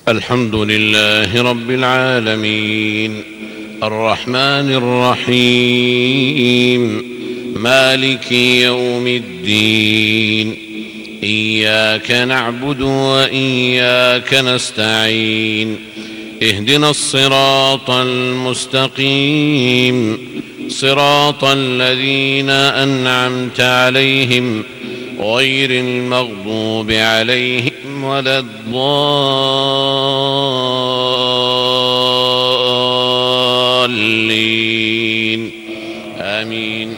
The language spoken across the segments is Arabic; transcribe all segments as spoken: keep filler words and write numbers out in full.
الحمد لله رب العالمين الرحمن الرحيم مالك يوم الدين إياك نعبد وإياك نستعين اهدنا الصراط المستقيم صراط الذين أنعمت عليهم غير المغضوب عليهم ولا الضالين آمين.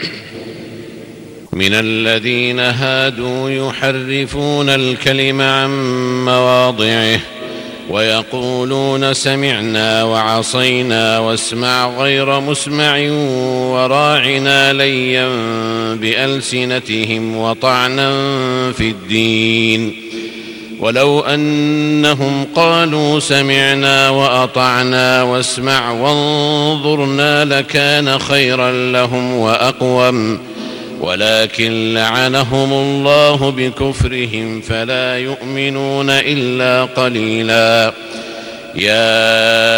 من الذين هادوا يحرفون الكلم عن مواضعه ويقولون سمعنا وعصينا واسمع غير مسمع وراعنا ليا بألسنتهم وطعنا في الدين ولو أنهم قالوا سمعنا وأطعنا واسمع وانظرنا لكان خيرا لهم وأقوم ولكن لعنهم الله بكفرهم فلا يؤمنون إلا قليلا. يا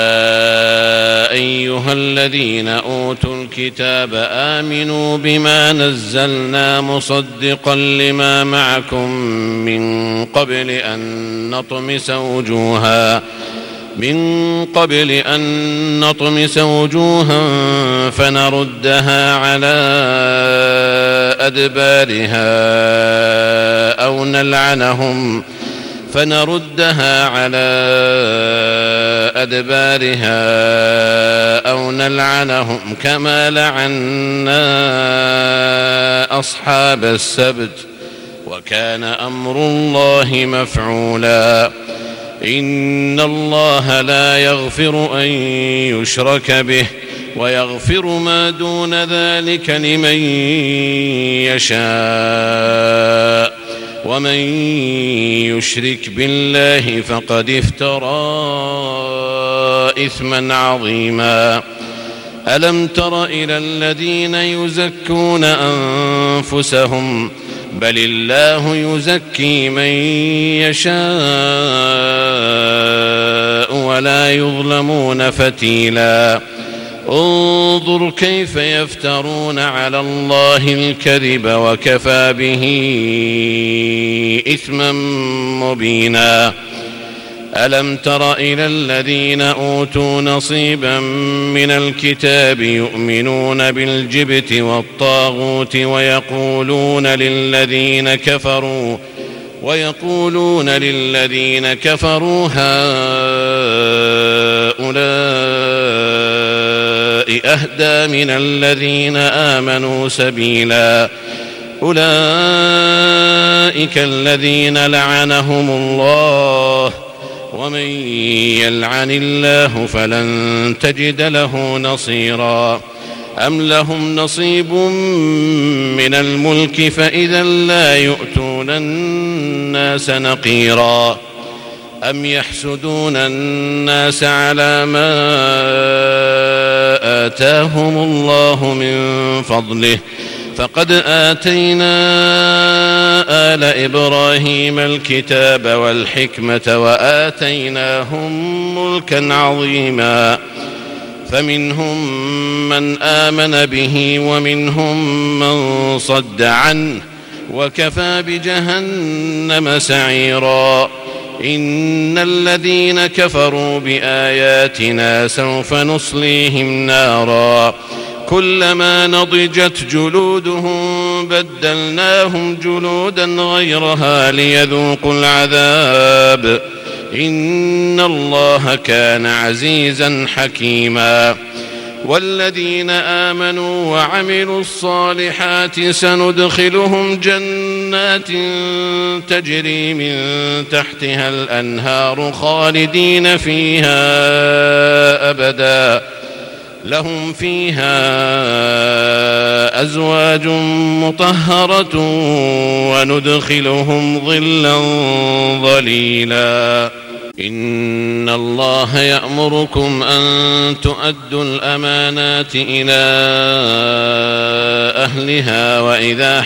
أيها الذين أوتوا الكتاب آمنوا بما نزلنا مصدقا لما معكم من قبل أن نطمس وجوها من قبل أن نطمس وجوها فنردها على أدبارها أو نلعنهم فنردها على أدبارها أو نلعنهم كما لعنا أصحاب السبت وكان أمر الله مفعولا. إن الله لا يغفر أن يشرك به ويغفر ما دون ذلك لمن يشاء ومن يشرك بالله فقد افترى إثما عظيما. ألم تر إلى الذين يزكون أنفسهم بل الله يزكي من يشاء ولا يظلمون فتيلا. انظر كيف يفترون على الله الكذب وكفى به إثما مبينا. ألم تر إلى الذين أوتوا نصيبا من الكتاب يؤمنون بالجبت والطاغوت ويقولون للذين كفروا ويقولون للذين كفروا هؤلاء أهدى من الذين آمنوا سبيلا. أولئك الذين لعنهم الله ومن يلعن الله فلن تجد له نصيرا. أم لهم نصيب من الملك فإذا لا يؤتون الناس نقيرا. أم يحسدون الناس على ما آتاهم الله من فضله فقد آتينا آل إبراهيم الكتاب والحكمة وآتيناهم ملكا عظيما. فمنهم من آمن به ومنهم من صد عنه وكفى بجهنم سعيرا. إن الذين كفروا بآياتنا سوف نصليهم نارا كلما نضجت جلودهم بدلناهم جلودا غيرها ليذوقوا العذاب إن الله كان عزيزا حكيما. والذين آمنوا وعملوا الصالحات سندخلهم جنات تجري من تحتها الأنهار خالدين فيها أبدا لهم فيها أزواج مطهرة وندخلهم ظلا ظليلا. إن الله يأمركم أن تؤدوا الأمانات إلى أهلها وإذا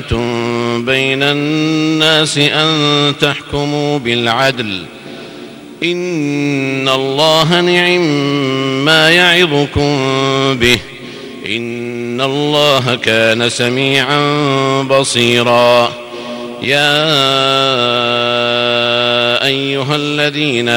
حكمتم بين الناس أن تحكموا بالعدل إن الله نعم ما يعظكم به إن الله كان سميعا بصيرا. يا أيها الذين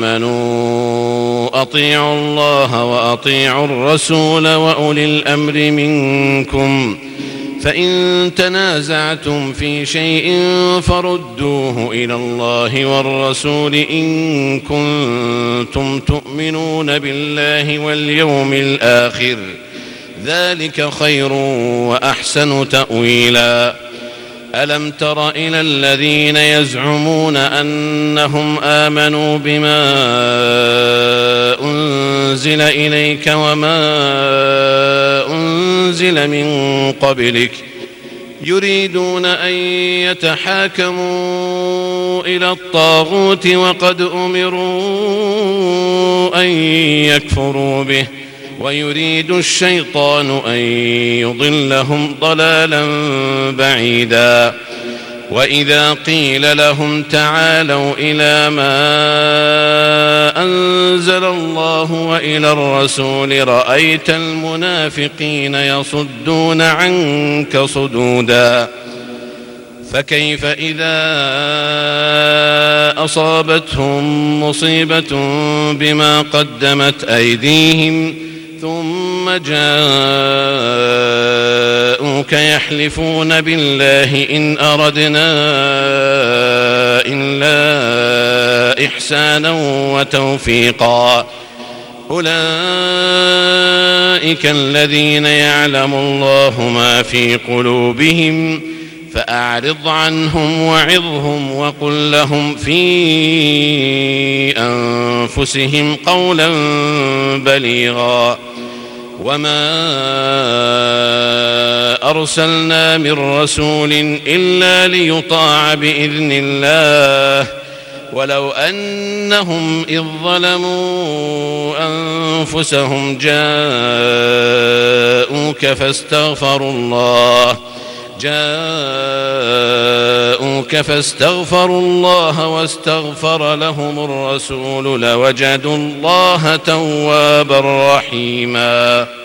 آمنوا أطيعوا الله وأطيعوا الرسول وأولي الأمر منكم فإن تنازعتم في شيء فردوه إلى الله والرسول إن كنتم تؤمنون بالله واليوم الآخر ذلك خير وأحسن تأويلا. ألم تر إلى الذين يزعمون أنهم آمنوا بما أنزل إليك وما أنزل من قبلك يريدون أن يتحاكموا إلى الطاغوت وقد أمروا أن يكفروا به ويريد الشيطان أن يضلهم ضلالا بعيدا. وإذا قيل لهم تعالوا إلى ما أنزل الله وإلى الرسول رأيت المنافقين يصدون عنك صدودا. فكيف إذا أصابتهم مصيبة بما قدمت أيديهم ثم جاءوك يحلفون بالله إن أردنا إلا إحسانا وتوفيقا أولئك الذين يعلم الله ما في قلوبهم فأعرض عنهم وعظهم وقل لهم في أنفسهم قولا بليغا. وما أرسلنا من رسول إلا ليطاع بإذن الله ولو أنهم إذ ظلموا أنفسهم جاءوك فاستغفروا الله جاءوك فاستغفروا الله واستغفر لهم الرسول لوجدوا الله توابا رحيما.